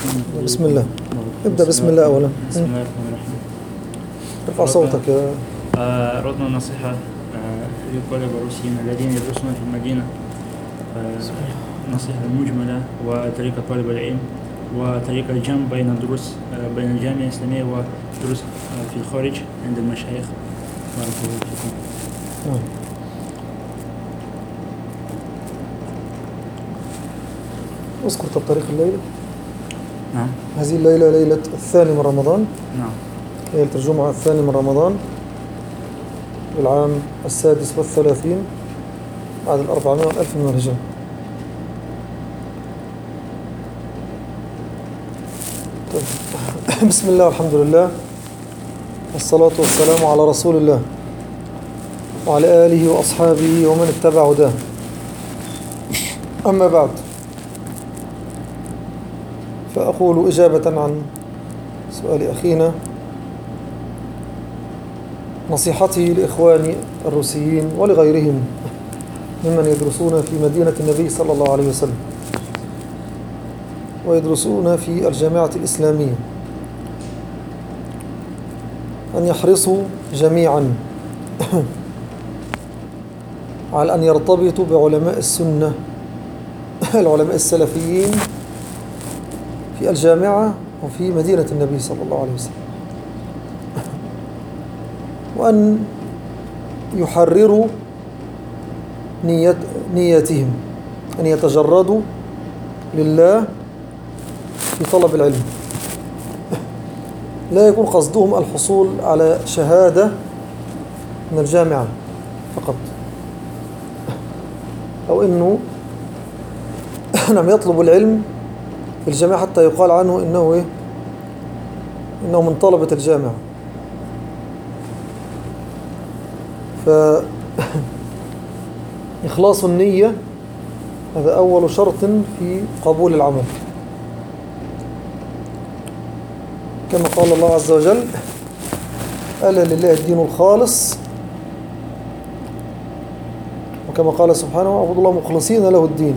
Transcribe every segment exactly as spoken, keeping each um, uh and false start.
بسم الله. ابدأ بسم الله أولا. بسم الله الرحمن الرحيم. ارفع صوتك يا أردنا نصيحة آه، للطلبة الروسيين الذين يدرسون في المدينة، آه، نصيحة مجملة وطريقة طلب العلم وطريقة الجمع بين الدروس آه، بين الجامعة الإسلامية ودروس آه، في الخارج عند المشايخ. بارك الله فيكم. نعم. اذكر طب تاريخ الليلة. نعم. هذه الليلة ليلة الثاني من رمضان، نعم. ليلة الجمعة الثاني من رمضان بالعام السادس والثلاثين بعد الأربعمائة والألف من الهجرة. طيب. بسم الله والحمد لله والصلاة والسلام على رسول الله وعلى آله وأصحابه ومن اتبع هداه. أما بعد، فأقول إجابة عن سؤال أخينا، نصيحتي لإخواني الروسيين ولغيرهم ممن يدرسون في مدينة النبي صلى الله عليه وسلم ويدرسون في الجامعة الإسلامية أن يحرصوا جميعا على أن يرتبطوا بعلماء السنة العلماء السلفيين في الجامعة وفي مدينة النبي صلى الله عليه وسلم، وأن يحرروا نية نياتهم، أن يتجردوا لله في طلب العلم، لا يكون قصدهم الحصول على شهادة من الجامعة فقط، أو أنه نعم يطلب العلم في الجامعة حتى يقال عنه إنه إيه؟ إنه من طلبة الجامعة. فإخلاص النية هذا أول شرط في قبول العمل، كما قال الله عز وجل: ألا لله الدين الخالص، وكما قال سبحانه: اعبدوا الله مخلصين له الدين.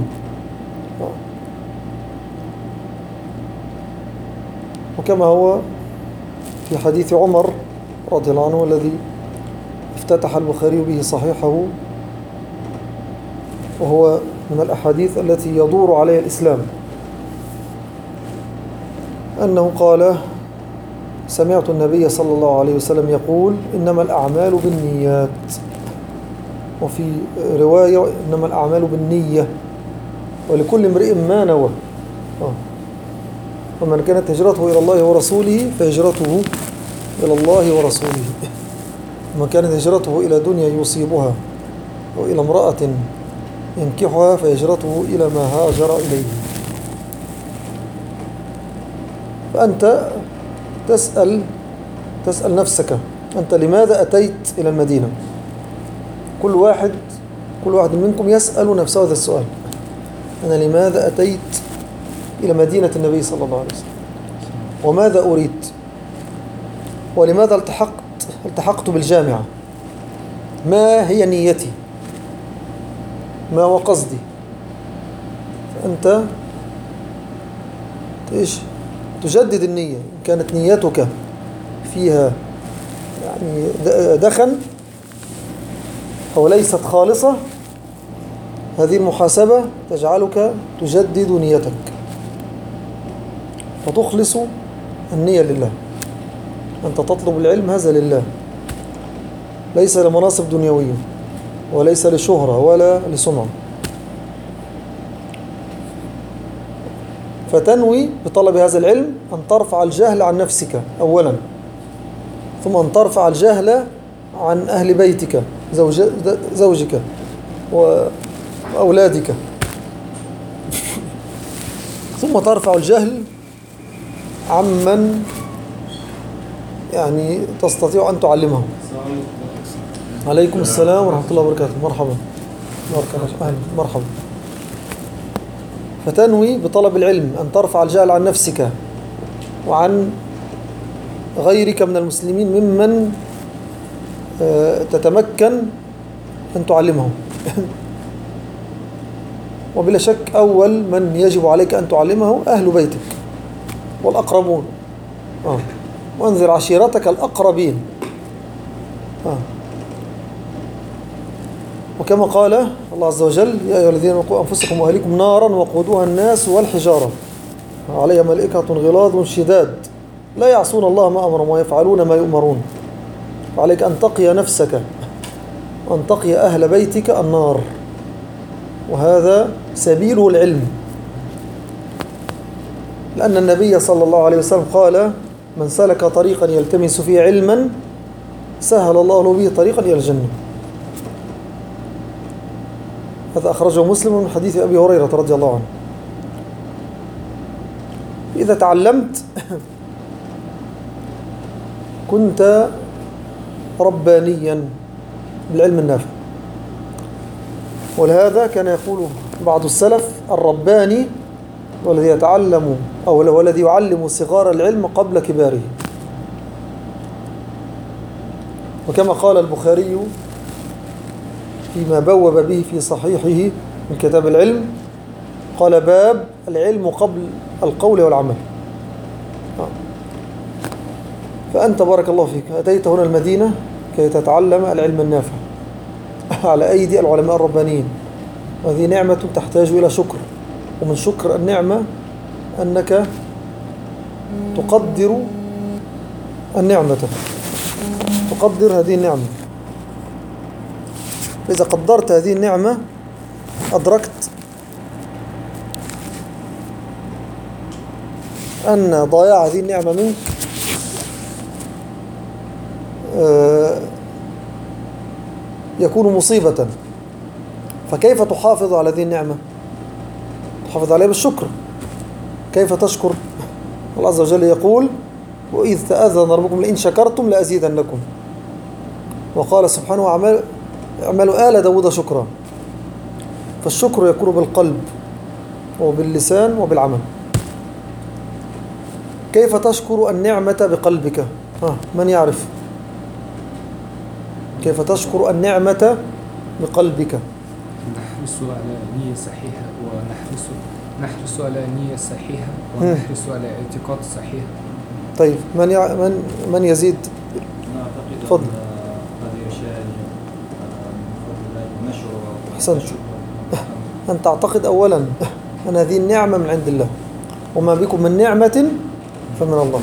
وكما هو في حديث عمر رضي الله عنه الذي افتتح البخاري به صحيحه، وهو من الأحاديث التي يدور عليها الإسلام، أنه قال: سمعت النبي صلى الله عليه وسلم يقول: إنما الأعمال بالنيات، وفي رواية: إنما الأعمال بالنية ولكل امرئ ما نوى. ومن كانت هجرته إلى الله ورسوله فهجرته إلى الله ورسوله، ومن كانت هجرته إلى دنيا يصيبها وإلى امرأة ينكحها فهجرته إلى ما هاجر إليه. فأنت تسأل تسأل نفسك: أنت لماذا أتيت إلى المدينة؟ كل واحد كل واحد منكم يسأل نفسه هذا السؤال: أنا لماذا أتيت إلى مدينة النبي صلى الله عليه وسلم؟ وماذا أريد؟ ولماذا التحقت التحقت بالجامعة؟ ما هي نيتي؟ ما هو قصدي؟ فأنت إيش تجدد النية. إن كانت نيتك فيها يعني دخن أو ليست خالصة، هذه المحاسبة تجعلك تجدد نيتك وتخلص النية لله. أنت تطلب العلم هذا لله، ليس لمناصب دنيوية وليس لشهرة ولا لسمعة. فتنوي بطلب هذا العلم أن ترفع الجهل عن نفسك أولا، ثم أن ترفع الجهل عن أهل بيتك، زوج زوجك وأولادك، ثم ترفع الجهل عمن يعني تستطيع أن تعلمه. عليكم السلام ورحمة الله وبركاته. مرحبا مرحبا. فتنوي بطلب العلم أن ترفع الجهل عن نفسك وعن غيرك من المسلمين ممن تتمكن أن تعلمهم. وبلا شك أول من يجب عليك أن تعلمه أهل بيتك، والأقربون. آه. وأنذر عشيرتك الأقربين. آه. وكما قال الله عز وجل يا أيها الذين قوا أنفسكم وأهليكم نارا وقودها الناس والحجارة عليها ملائكة غلاظ شداد لا يعصون الله ما أمرهم ويفعلون ما يؤمرون. فعليك أن تقي نفسك وأن تقي أهل بيتك النار، وهذا سبيله العلم، لأن النبي صلى الله عليه وسلم قال من سلك طريقا يلتمس فيه علما سهل الله له به طريقا إلى الجنة. هذا أخرجه مسلم من حديث أبي هريرة رضي الله عنه. إذا تعلمت كنت ربانيا بالعلم النافع. ولهذا كان يقول بعض السلف الرباني والذي يتعلم أو والذي يعلم صغار العلم قبل كباره. وكما قال البخاري فيما بوب به في صحيحه من كتاب العلم قال باب العلم قبل القول والعمل. فأنت بارك الله فيك أتيت هنا المدينة كي تتعلم العلم النافع على أيدي العلماء الربانيين، وهذه نعمة تحتاج إلى شكر. ومن شكر النعمة أنك تقدر النعمة، تقدر هذه النعمة. إذا قدرت هذه النعمة أدركت أن ضياع هذه النعمة منك يكون مصيبة. فكيف تحافظ على هذه النعمة؟ تحافظ عليها بالشكر. كيف تشكر؟ الله عز وجل يقول وإذ تأذن ربكم لئن شكرتم لأزيدنكم. وقال سبحانه اعملوا آل داود شكرا. فالشكر يكون بالقلب وباللسان وبالعمل. كيف تشكر النعمة بقلبك؟ ها من يعرف؟ كيف تشكر النعمة بقلبك؟ نحرص على نية صحيحة ونحرص نحرص على نية صحيحة ونحرص على اعتقاد صحيح. طيب من يع... من من يزيد؟ أنا أعتقد تفضل. أن هذه أشياء من فضل الله نشر. أحسنت. أن تعتقد أولا أن هذه النعمة من عند الله، وما بكم من نعمة فمن الله.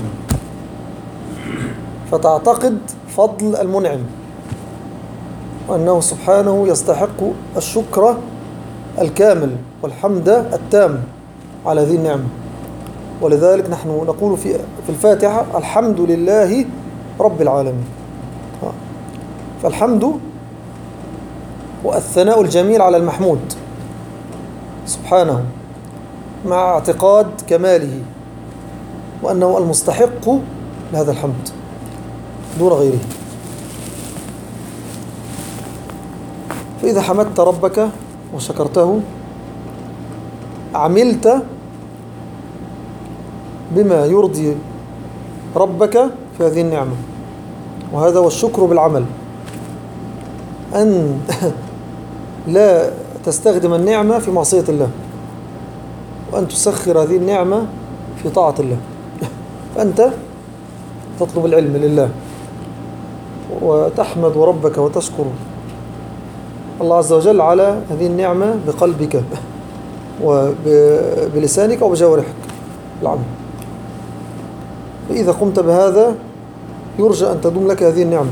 فتعتقد فضل المنعم وأنه سبحانه يستحق الشكر الكامل والحمد التام على هذه النعمة. ولذلك نحن نقول في في الفاتحة الحمد لله رب العالمين. فالحمد هو الثناء الجميل على المحمود سبحانه مع اعتقاد كماله وأنه المستحق لهذا الحمد دون غيره. فإذا حمدت ربك وشكرته عملت بما يرضي ربك في هذه النعمة، وهذا هو الشكر بالعمل. أن لا تستخدم النعمة في معصية الله، وأن تسخر هذه النعمة في طاعة الله. فأنت تطلب العلم لله وتحمد ربك وتشكر الله عز وجل على هذه النعمة بقلبك وبلسانك وبجوارحك العمل. فإذا قمت بهذا يرجى أن تدوم لك هذه النعمة،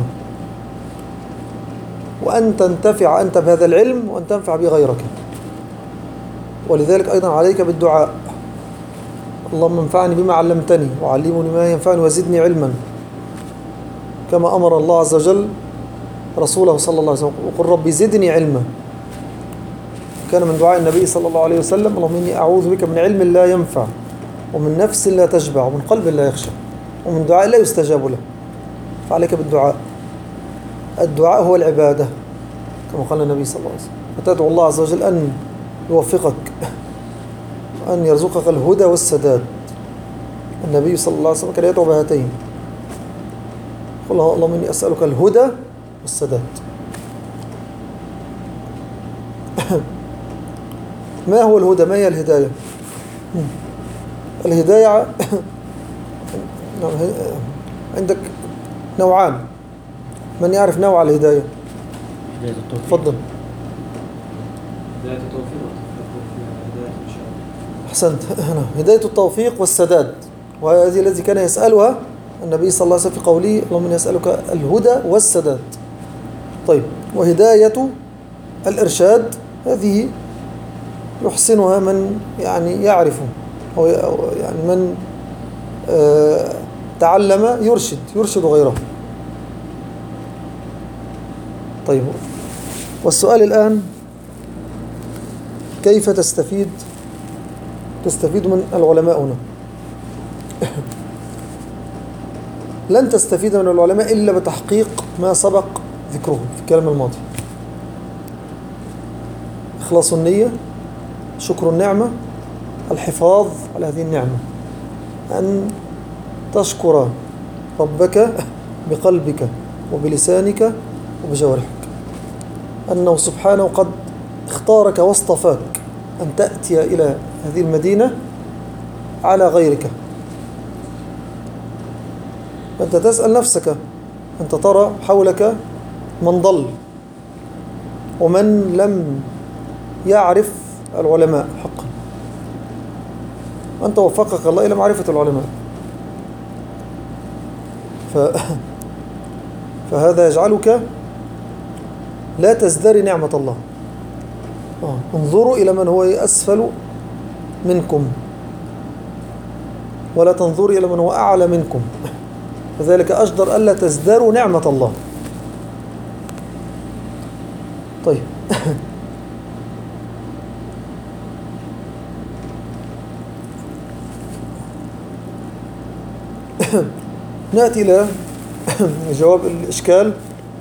وأن تنتفع أنت بهذا العلم وأن تنفع بغيرك. ولذلك أيضا عليك بالدعاء اللهم انفعني بما علمتني وعلمني ما ينفعني وزدني علما، كما أمر الله عز وجل رسوله صلى الله عليه وسلم وقل ربي زدني علما. كان من دعاء النبي صلى الله عليه وسلم اللهم إني أعوذ بك من علم لا ينفع ومن نفس لا تشبع ومن قلب لا يخشع ومن دعاء لا يستجاب له. فعليك بالدعاء. الدعاء هو العبادة كما قال النبي صلى الله عليه وسلم. فتدعو الله عز وجل أن يوفقك وأن يرزقك الهدى والسداد. النبي صلى الله عليه وسلم كان يدعو بهاتين قل اللهم إني أسألك الهدى والسداد. ما هو الهدى؟ ما هي الهداية؟ الهداية نعم، ه- عندك نوعان. من يعرف نوع الهداية؟ هداية التوفيق. تفضل. بداية التوفيق والتفقه في بداية الإرشاد. أحسنت. هنا هداية التوفيق والسداد، وهذه الذي كان يسألها النبي صلى الله عليه وسلم في قوله اللهم إني أسألك الهدى والسداد. طيب، وهداية الإرشاد هذه يحسنها من يعني يعرف، أو يعني من آه تعلم يرشد يرشد غيره. طيب، والسؤال الآن كيف تستفيد تستفيد من العلماء هنا؟ لن تستفيد من العلماء إلا بتحقيق ما سبق ذكره في الكلام الماضي: إخلاص النية، شكر النعمة، الحفاظ على هذه النعمة، أن تشكر ربك بقلبك وبلسانك وبجوارحك، أنه سبحانه قد اختارك واصطفاك أن تأتي إلى هذه المدينة على غيرك. أنت تسأل نفسك، أنت ترى حولك من ضل ومن لم يعرف العلماء حقا، أنت وفقك الله إلى معرفة العلماء، ف... فهذا يجعلك لا تزدري نعمة الله. آه. انظروا إلى من هو أسفل منكم ولا تنظروا إلى من هو أعلى منكم، فذلك أجدر ألا تزدروا نعمة الله. طيب. نأتي إلى جواب الإشكال: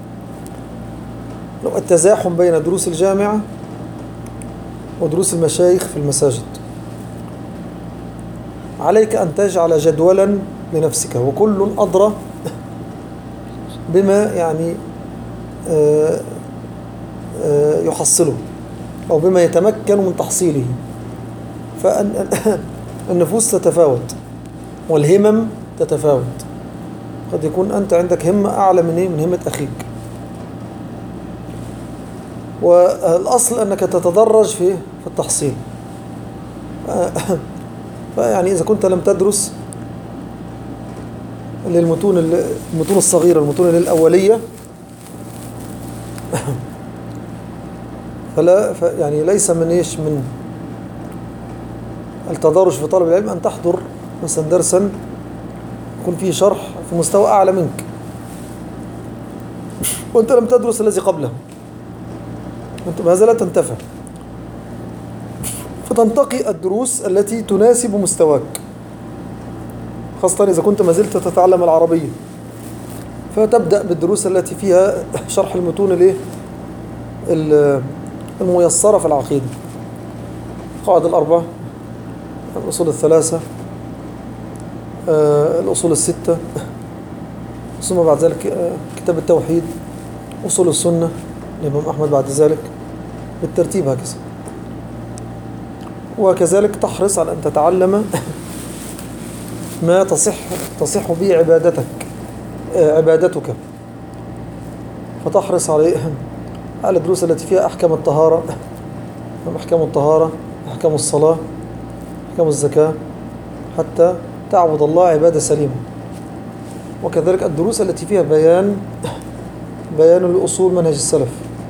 لو التزاحم بين دروس الجامعة ودروس المشايخ في المساجد. عليك أن تجعل جدولا لنفسك، وكل أدرى بما يعني يحصله أو بما يتمكن من تحصيله. فالنفوس تتفاوت والهمم تتفاوت، قد يكون أنت عندك همة أعلى من من همة أخيك، والأصل أنك تتدرج في في التحصيل. فيعني إذا كنت لم تدرس للمتون المتون الصغيرة، المتون الأولية، فلا يعني ليس من إيش من التدرج في طلب العلم أن تحضر مثلا درسا يكون فيه شرح في مستوى أعلى منك وأنت لم تدرس الذي قبله، أنت بهذا لا تنتفع، فتنتقي الدروس التي تناسب مستواك، خاصة إذا كنت ما زلت تتعلم العربية، فتبدأ بالدروس التي فيها شرح المتون الايه الميسرة في العقيدة: القواعد الأربعة، الأصول الثلاثة، الأصول الستة، ثم بعد ذلك كتاب التوحيد، أصول السنة للإمام أحمد بعد ذلك، بالترتيب هكذا. وكذلك تحرص على أن تتعلم ما تصح تصح به عبادتك عبادتك فتحرص على على الدروس التي فيها أحكام الطهارة، أحكام الطهارة، أحكام الصلاة، أحكام الزكاة، حتى تعبد الله عبادة سليمة. وكذلك الدروس التي فيها بيان بيان لأصول منهج السلف،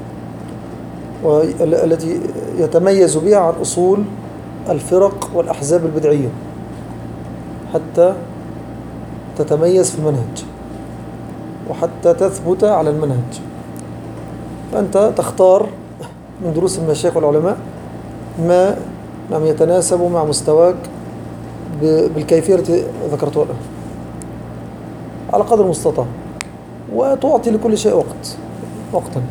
والتي يتميز بها عن أصول الفرق والأحزاب البدعية، حتى تتميز في المنهج وحتى تثبت على المنهج. فأنت تختار من دروس المشايخ والعلماء ما نعم يتناسب مع مستواك بالكيفية التي ذكرتها الآن على قدر المستطاع، وتعطي لكل شيء وقت وقتا.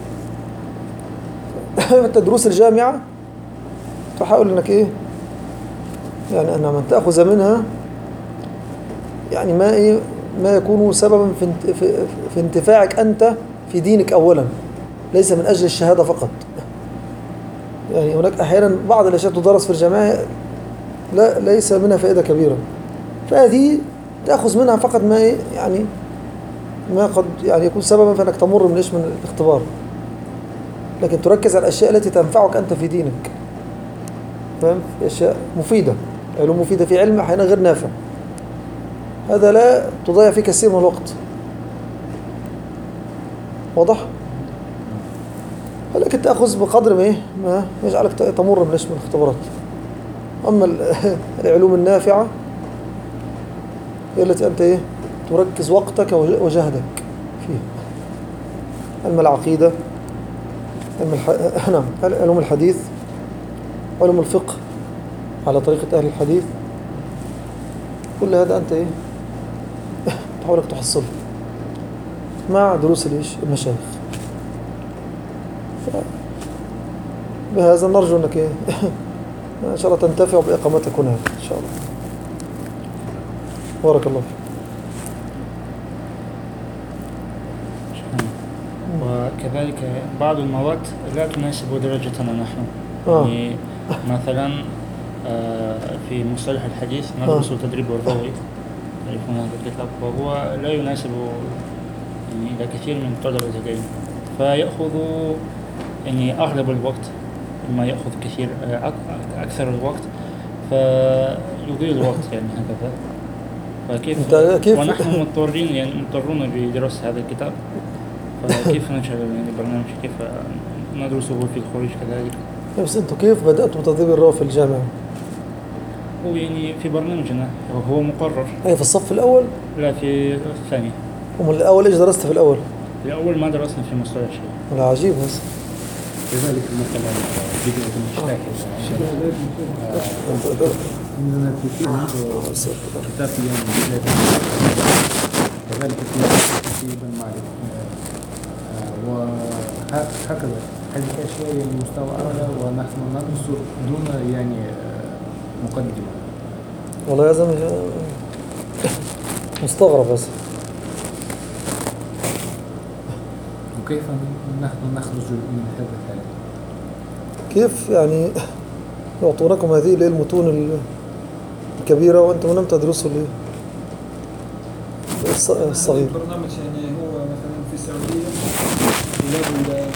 أنت دروس الجامعة تحاول أنك إيه يعني أن من تأخذ منها يعني ما إيه ما يكون سببا في في في انتفاعك أنت في دينك أولا، ليس من أجل الشهادة فقط. يعني هناك أحيانا بعض الأشياء تدرس في الجامعة لا ليس منها فائدة كبيرة، فهذه تأخذ منها فقط ما إيه يعني ما قد يعني يكون سببا في أنك تمر من إيش من الاختبار، لكن تركز على الأشياء التي تنفعك أنت في دينك. فاهم؟ في أشياء مفيدة، علوم مفيدة في علم أحيانا غير نافع، هذا لا تضيع فيه كثير من الوقت. واضح؟ ولكن تأخذ بقدر ما إيه ما يجعلك تمر من إيش من الاختبارات. أما العلوم النافعة هي التي أنت إيه تركز وقتك وجهدك فيها. علم العقيدة، علم الح... نعم علوم الحديث، علوم الفقه على طريقة أهل الحديث، كل هذا أنت إيه تحاولك تحصله مع دروس الإيش المشايخ. بهذا نرجو أنك إيه إن شاء الله تنتفع بإقامتك هنا إن شاء الله. بارك الله فيك. وكذلك بعض المواد لا تناسب درجتنا نحن. آه. يعني مثلا آه، في مصطلح الحديث ندرس آه. تدريب الراوي، تعرفون هذا الكتاب، وهو لا يناسب يعني إلى كثير من طلبة العلم، فيأخذ يعني أغلب الوقت، ما يأخذ كثير آه، أك- أكثر الوقت، فيضيع الوقت يعني هكذا. فكيف أنت كيف- ونحن مضطرين يعني مضطرون بدراسة هذا الكتاب، فكيف نشغل يعني برنامج، كيف ندرسه في الخارج كذلك. بس أنتوا كيف بدأتوا بتدريب الراوي في الجامعة؟ هو يعني في برنامجنا وهو مقرر. أي في الصف الأول؟ لا، في الثاني. ومن الأول إيش درست في الأول؟ في الأول ما درسنا في مصطلح شيء. لا عجيب هذا. كذلك مثلا بداية المشتاق عندنا في فيه كتاب يعني كذلك في المعرفة، وهكذا هذه الأشياء يعني مستوى أعلى، ونحن ندرس دون يعني مقدمة. والله يا زلمة مستغرب بس. وكيف نحن نخرج من هذا الحالة؟ كيف يعني يعطونكم هذه اللي هي المتون الكبيرة وأنتم لم تدرسوا اللي الص- الصغير. البرنامج يعني هو مثلا في السعودية بلاد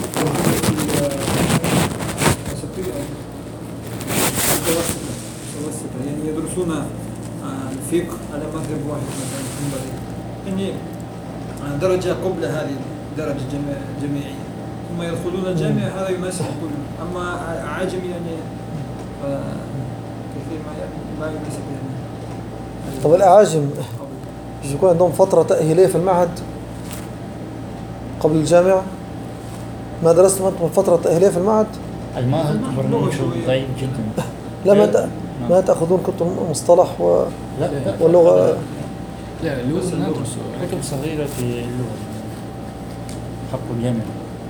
المتوسطة يعني يدرسون الفقه على مذهب واحد مثلا حنبلي، يعني درجة قبل هذه درجة جامعية، ثم يدخلون الجامعة، هذا يناسب كله. أما عاجم يعني كثير ما ما يناسب يعني. طب الأعاجم مش يكون عندهم فترة تأهيلية في المعهد قبل الجامعة؟ ما درستم أنتم الفترة التأهيلية في المعهد؟ المعهد برنامج ضعيف جدا. لا ما ت- ما تأخذون كتب مصطلح و... لا لا، واللغة. لا اللغة ندرس كتب صغيرة في اللغة حق الجامعة.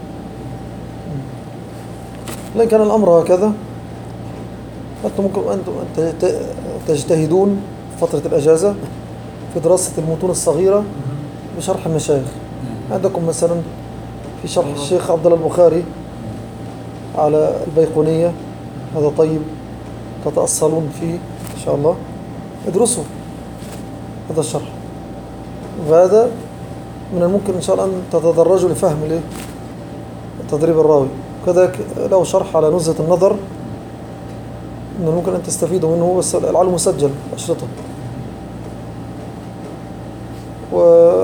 لكن كان الأمر هكذا، أنتم ممكن أنتم أن ت- تجتهدون فترة الأجازة في دراسة المتون الصغيرة بشرح المشايخ. عندكم مثلا في شرح الشيخ عبد الله البخاري على البيقونية، هذا طيب تتأصلون فيه إن شاء الله، ادرسوا هذا الشرح، وهذا من الممكن إن شاء الله أن تتدرجوا لفهم الايه تدريب الراوي. كذلك له شرح على نزهة النظر، من الممكن أن تستفيدوا منه، بس العلم مسجل أشرطه. و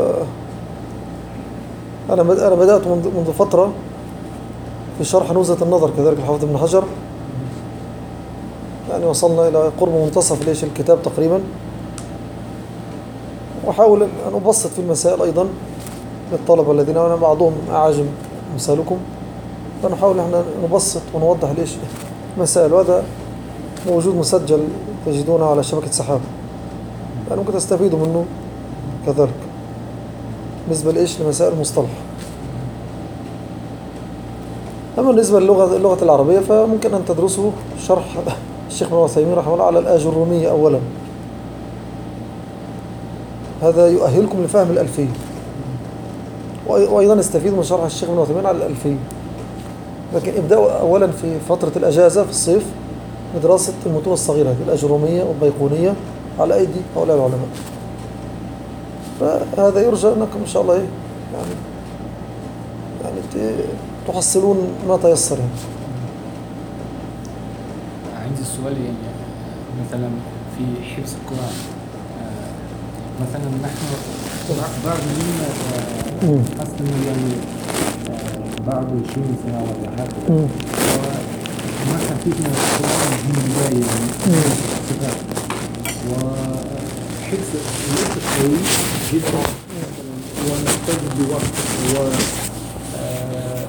أنا أنا بدأت منذ منذ فترة في شرح نزهة النظر كذلك الحافظ ابن حجر، يعني وصلنا إلى قرب منتصف ليش الكتاب تقريبا، وأحاول أن أبسط في المسائل أيضا للطلبة الذين أنا بعضهم أعاجم مثالكم، فنحاول أن نبسط ونوضح ليش مسائل، وهذا موجود مسجل تجدونه على شبكة سحاب، يعني ممكن تستفيدوا منه كذلك بالنسبة لإيش لمسائل المصطلح. أما بالنسبة للغة اللغة العربية فممكن أن تدرسوا شرح الشيخ ابن عثيمين رحمه الله على الآجرومية أولا، هذا يؤهلكم لفهم الألفية، وأيضا استفيدوا من شرح الشيخ ابن عثيمين على الألفية. لكن ابدأوا أولا في فترة الأجازة في الصيف بدراسة المتون الصغيرة الأجرومية والبيقونية على أيدي هؤلاء العلماء. فهذا يرجى أنكم إن شاء الله إيه يعني يعني ت- تحصلون ما تيسر يعني. عندي سؤال يعني مثلا في حفظ القرآن آه، مثلا نحن بعض منا مم. أصلا يعني آه، بعد عشرين سنة ولا هكذا مم. وما حفظنا القرآن من البداية يعني مم. صغار وحفظ ليس قوي جدا ونحتاج بوقت و آه،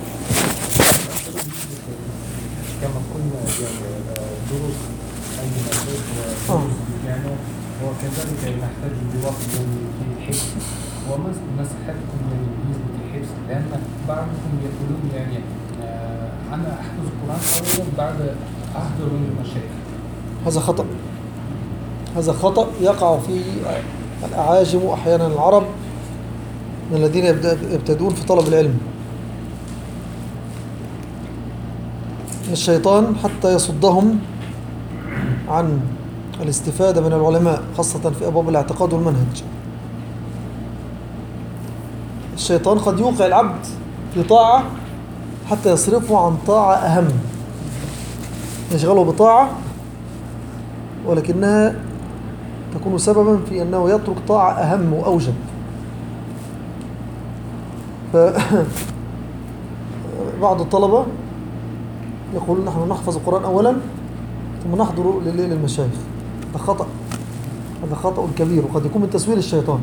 كما قلنا يعني آه، دروس أي مدرسة ودروس الجامعة وكذلك نحتاج بوقت يعني في الحفظ وما نصيحتكم يعني بالنسبة للحفظ لأن بعضكم يقولون يعني آه، أنا أحفظ القرآن أولا بعد أحضر من المشايخ. هذا خطأ، هذا خطأ يقع فيه الأعاجم وأحيانا العرب من الذين يبدأ- يبتدون في طلب العلم. الشيطان حتى يصدهم عن الاستفادة من العلماء خاصة في أبواب الاعتقاد والمنهج. الشيطان قد يوقع العبد في طاعة حتى يصرفه عن طاعة أهم، يشغله بطاعة ولكنها تكون سببا في أنه يترك طاعة أهم وأوجب. فبعض الطلبة يقولون نحن نحفظ القرآن أولا ثم نحضر لل- للمشايخ. هذا خطأ، هذا خطأ كبير وقد يكون من تسويل الشيطان،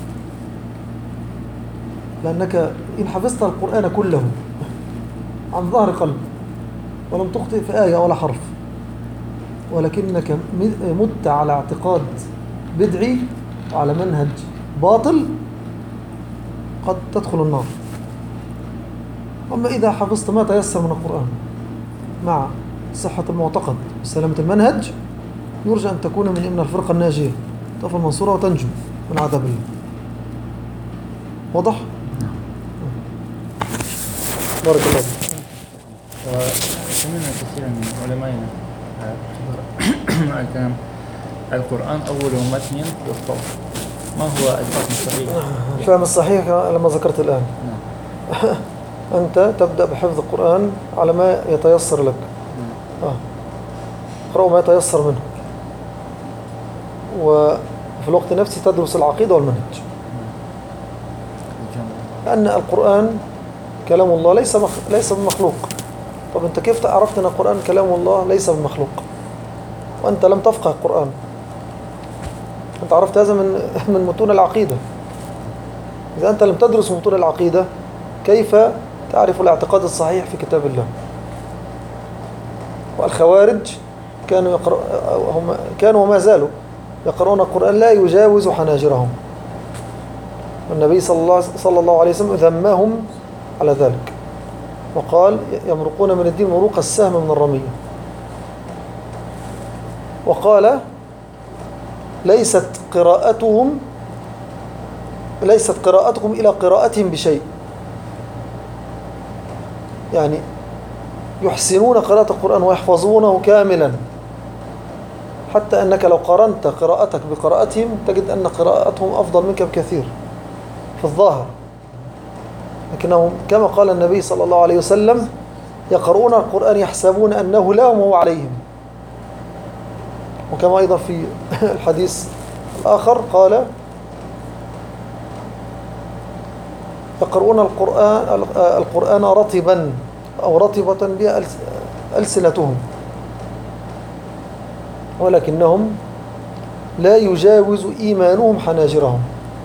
لأنك إن حفظت القرآن كله عن ظهر قلب ولم تخطئ في آية ولا حرف ولكنك مت على اعتقاد بدعي وعلى منهج باطل قد تدخل النار. أما إذا حفظت ما تيسر من القرآن مع صحة المعتقد وسلامة المنهج يرجى أن تكون من من الفرقة الناجية تقف المنصورة وتنجو من عذاب الله. واضح؟ بارك الله فيك. وسمعنا كثيرا من علمائنا آه، كبار الكلام القرآن أول متن يخطأ. ما هو الفهم الصحيح؟ الفهم الصحيح لما ذكرت الآن. نعم. أنت تبدأ بحفظ القرآن على ما يتيسر لك. آه. اقرأوا ما يتيسر منه وفي الوقت نفسه تدرس العقيدة والمنهج، لأن القرآن كلام الله ليس مخ... ليس بمخلوق. طب أنت كيف عرفت أن القرآن كلام الله ليس بمخلوق وأنت لم تفقه القرآن؟ أنت عرفت هذا من من متون العقيدة. إذا أنت لم تدرس متون العقيدة كيف تعرف الاعتقاد الصحيح في كتاب الله؟ والخوارج كانوا يقرأ هم كانوا وما زالوا يقرؤون القرآن لا يجاوز حناجرهم، والنبي صلى الله صلى الله عليه وسلم ذمهم على ذلك وقال يمرقون من الدين مروق السهم من الرمية. وقال ليست قراءتهم ليست قراءتكم إلى قراءتهم بشيء، يعني يحسنون قراءة القرآن ويحفظونه كاملا حتى أنك لو قارنت قراءتك بقراءتهم تجد أن قراءتهم أفضل منك بكثير في الظاهر، لكنهم كما قال النبي صلى الله عليه وسلم يقرؤون القرآن يحسبون أنه لهم وهو عليهم. وكما أيضا في الحديث الآخر قال يقرؤون القرآن القرآن رطبا أو رطبة بها ألسنتهم ولكنهم لا يجاوز إيمانهم حناجرهم.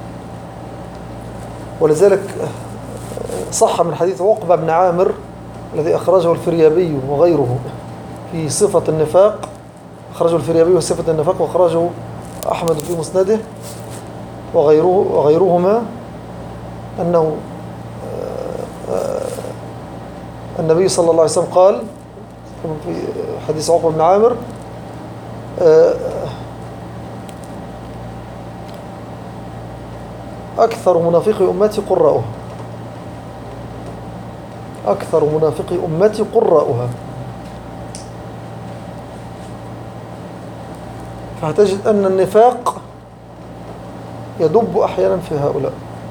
ولذلك صح من حديث عقبة بن عامر الذي أخرجه الفريابي وغيره في صفة النفاق، أخرجه الفريابي في صفة النفاق وأخرجه أحمد في مسنده وغيره وغيرهما أنه النبي صلى الله عليه وسلم قال في حديث عقبة بن عامر أكثر منافقي أمتي قراؤها، أكثر منافقي أمتي قراؤها. فهتجد أن النفاق يدب أحيانا في هؤلاء،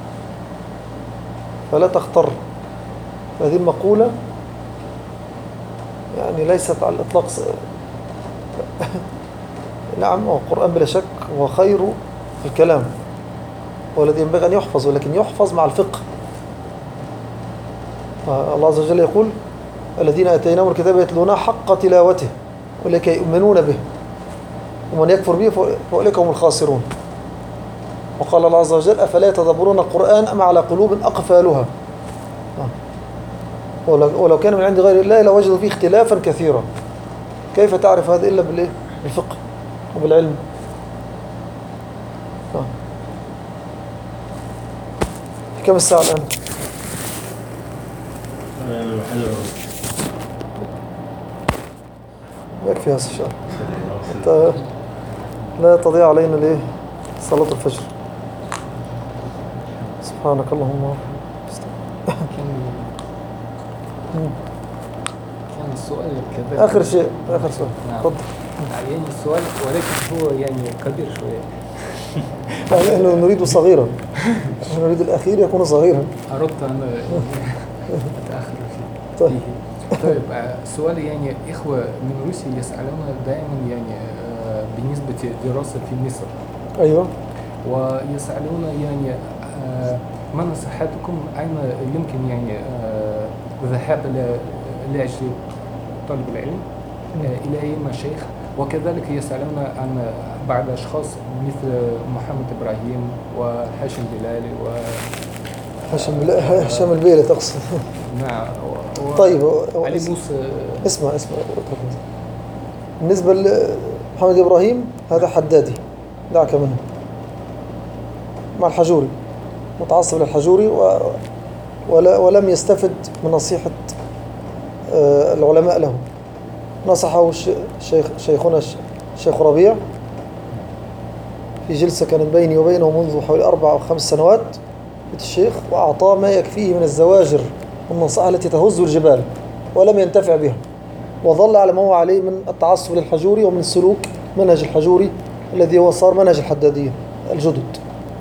فلا تغتر. هذه المقولة يعني ليست على الإطلاق س... نعم، القرآن بلا شك هو خير الكلام والذي ينبغي أن يحفظ، ولكن يحفظ مع الفقه. الله عز وجل يقول: الذين آتيناهم الكتاب يتلونه حق تلاوته أولئك يؤمنون به ومن يكفر به فأولئك هم الخاسرون. وقال الله عز وجل: أفلا يتدبرون القرآن أم على قلوب أقفالها. ولو كان من عند غير الله لوجدوا فيه اختلافا كثيرا. كيف تعرف هذا إلا بالإيه؟ بالفقه وبالعلم. كم الساعة الآن؟ يكفي هذا الشهر حتى لا تضيع علينا ليه صلاة الفجر. سبحانك اللهم. كان السؤال كذلك آخر شيء آخر سؤال. نعم. تفضل. يعني السؤال ولكن هو يعني كبير شوية. نحن نريد صغيرا، نحن نريد الأخير يكون صغيرا. أردت أن أتأخر فيه. طيب. طيب سؤال يعني إخوة من روسيا يسألون دائما يعني آه، بالنسبة للدراسة في مصر. أيوة. ويسألون يعني آه، ما نصيحتكم أين يمكن يعني آه، الذهاب لأجل طلب العلم آه، إلى أي مشايخ، وكذلك يسألون عن بعض أشخاص مثل محمد إبراهيم وهاشم بلالي و هشام بلا- هشام البيلي تقصد. نعم و... طيب علي موسى. اسمع اسمع بالنسبة لمحمد إبراهيم هذا حدادي، دعك منه، مع الحجوري، متعصب للحجوري و... ولا ولم يستفد من نصيحة آه، العلماء له. نصحه الشيخ شيخنا الشيخ ربيع في جلسة كانت بيني وبينه منذ حوالي أربع أو خمس سنوات في الشيخ، وأعطاه ما يكفيه من الزواجر والنصائح التي تهز الجبال، ولم ينتفع بها، وظل على ما هو عليه من التعصب للحجوري ومن سلوك منهج الحجوري الذي هو صار منهج الحدادية الجدد.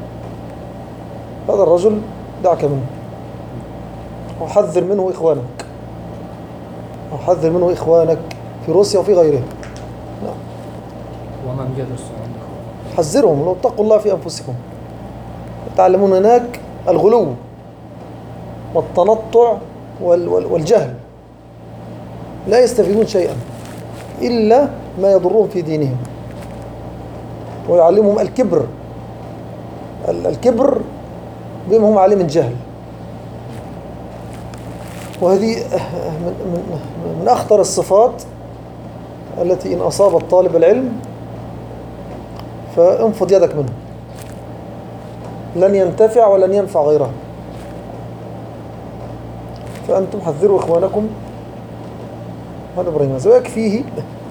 هذا الرجل دعك منه، وحذر منه إخوانك، وحذر منه إخوانك في روسيا وفي غيرها. نعم. ومن يدرس عندكم حذرهم، لو اتقوا الله في أنفسكم. تعلمون هناك الغلو والتنطع والجهل، لا يستفيدون شيئا إلا ما يضرهم في دينهم، ويعلمهم الكبر الكبر بما هم عليه من جهل. وهذه من, من, من أخطر الصفات التي إن أصابت طالب العلم فانفض يدك منه، لن ينتفع ولن ينفع غيره. فأنتم حذروا إخوانكم. هذا إبراهيم هذا ويكفيه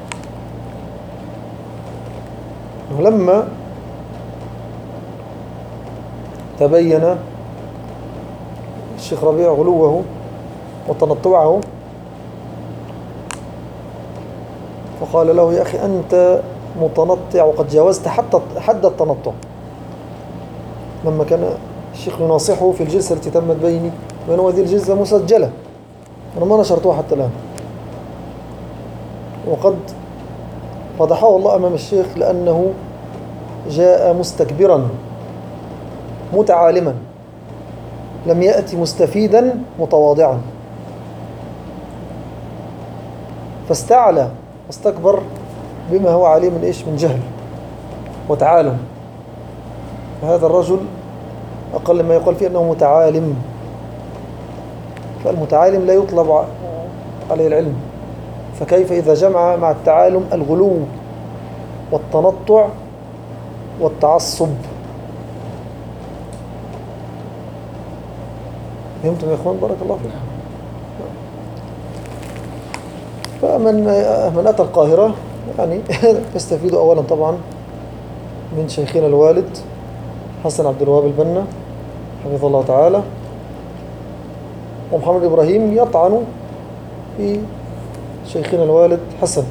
لما تبين الشيخ ربيع غلوه وتنطعه فقال له: يا أخي أنت متنطع وقد جاوزت حتى حد التنطع. لما كان الشيخ يناصحه في الجلسة التي تمت بيني وبينه، هذه الجلسة مسجلة أنا ما نشرتها حتى الآن، وقد فضحه الله أمام الشيخ لأنه جاء مستكبرا متعالما، لم يأتي مستفيدا متواضعا، فاستعلى واستكبر بما هو عليه من إيش؟ من جهل وتعالم. هذا الرجل أقل ما يقال فيه أنه متعالم، فالمتعالم لا يطلب عليه العلم، فكيف إذا جمع مع التعالم الغلو والتنطع والتعصب؟ فهمتم يا إخوان؟ بارك الله فيكم. فمن من أتى القاهرة يعني يستفيد أولا طبعا من شيخنا الوالد حسن عبد الوهاب البنا حفظه الله تعالى، ومحمد إبراهيم يطعن في شيخنا الوالد حسن،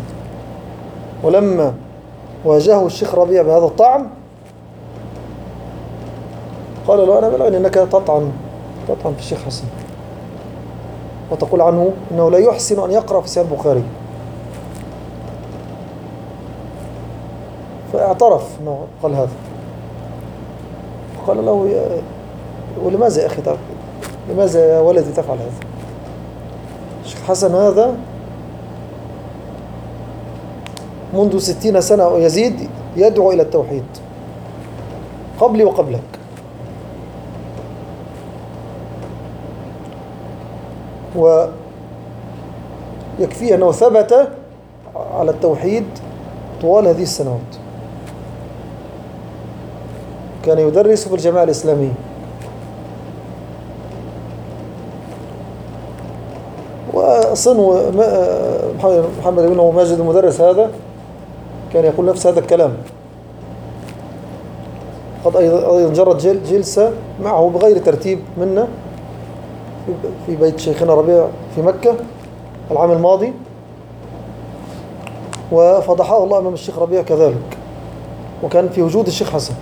ولما واجهه الشيخ ربيع بهذا الطعن قال له أنا بلغني أنك تطعن تطعن في الشيخ حسن وتقول عنه أنه لا يحسن أن يقرأ في صحيح البخاري. فاعترف أنه قال هذا. قال له يا ولماذا يا أخي تفعل؟ لماذا يا ولدي تفعل هذا؟ الشيخ حسن هذا منذ ستين سنة أو يزيد يدعو إلى التوحيد قبلي وقبلك. ويكفي أنه ثبت على التوحيد طوال هذه السنوات. كان يدرس في الجامعة الإسلامية، وصنو محمد بن ماجد المدرس هذا كان يقول نفس هذا الكلام. قد أيضا جرت جلسة معه بغير ترتيب منا في بيت شيخنا ربيع في مكة العام الماضي، وفضحه الله أمام الشيخ ربيع كذلك، وكان في وجود الشيخ حسن.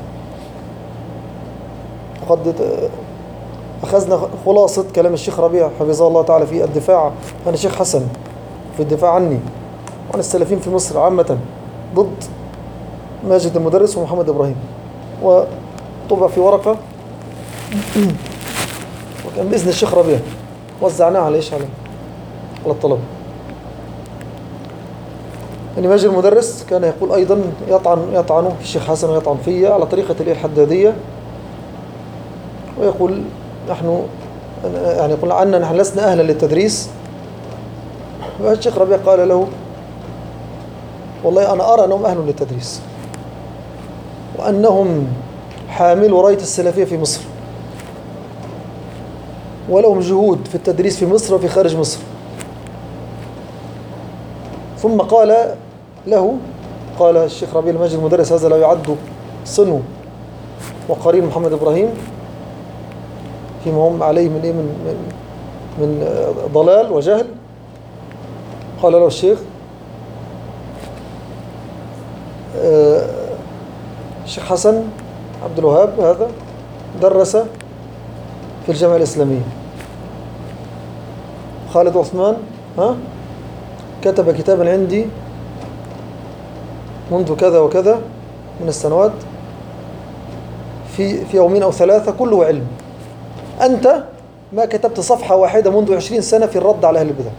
وقد أخذنا خلاصة كلام الشيخ ربيع حفظه الله تعالى في الدفاع عن الشيخ حسن، في الدفاع عني وعن السلفيين في مصر عامة ضد ماجد المدرس ومحمد إبراهيم، وطبع في ورقة وكان بإذن الشيخ ربيع وزعناها على إيش على على الطلبة. يعني ماجد المدرس كان يقول أيضا يطعن يطعن في الشيخ حسن ويطعن فيا على طريقة الحدادية، ويقول نحن يعني يقول عنا نحن لسنا أهلا للتدريس. والشيخ ربيع قال له والله أنا أرى أنهم أهل للتدريس، وأنهم حاملوا راية السلفية في مصر، ولهم جهود في التدريس في مصر وفي خارج مصر. ثم قال له قال الشيخ ربيع الماجد المدرس هذا لا يعد صنو وقرين محمد إبراهيم فيما هم عليه من إيه من من, من ضلال وجهل. قال له الشيخ الشيخ حسن عبد الوهاب هذا درس في الجامعة الإسلامية. خالد عثمان ها كتب كتابا عندي منذ كذا وكذا من السنوات في في يومين أو ثلاثة كله علم. أنت ما كتبت صفحة واحدة منذ عشرين سنة في الرد على أهل البدع.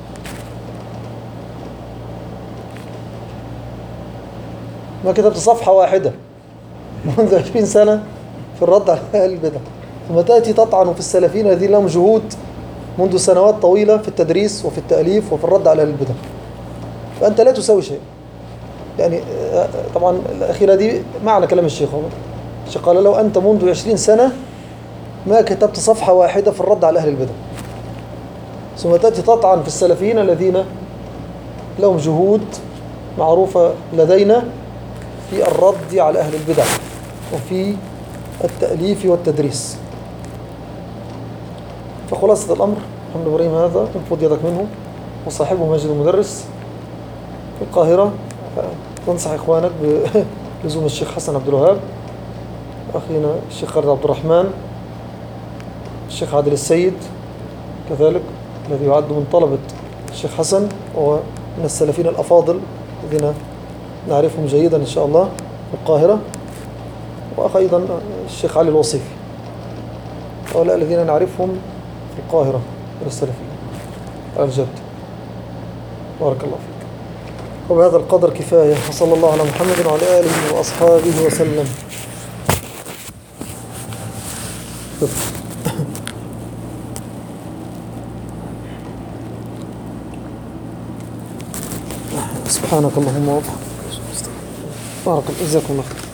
ما كتبت صفحة واحدة منذ عشرين سنة في الرد على أهل البدع، ثم تأتي تطعن في السلفيين الذين لهم جهود منذ سنوات طويلة في التدريس وفي التأليف وفي الرد على أهل البدع. فأنت لا تساوي شيء. يعني طبعا الأخيرة دي معنى كلام الشيخ. الشيخ قال له أنت منذ عشرين سنة ما كتبت صفحة واحدة في الرد على أهل البدع، ثم تأتي تطعن في السلفيين الذين لهم جهود معروفة لدينا في الرد على أهل البدع وفي التأليف والتدريس. فخلاصة الأمر محمد إبراهيم هذا انفض يدك منه، وصاحبه ماجد المدرس في القاهرة. تنصح إخوانك بلزوم الشيخ حسن عبد الوهاب، أخينا الشيخ خالد عبد الرحمن، الشيخ عادل السيد كذلك الذي يعد من طلبة الشيخ حسن وهو من السلفين الأفاضل الذين نعرفهم جيدا إن شاء الله في القاهرة، وأخ أيضا الشيخ علي الوصيفي. هؤلاء الذين نعرفهم في القاهرة من السلفيين على الجد. بارك الله فيك. وبهذا القدر كفاية، وصلى الله على محمد وعلى آله وأصحابه وسلم. سبحانك اللهم وبحمدك. بارك الله، جزاكم الله خير.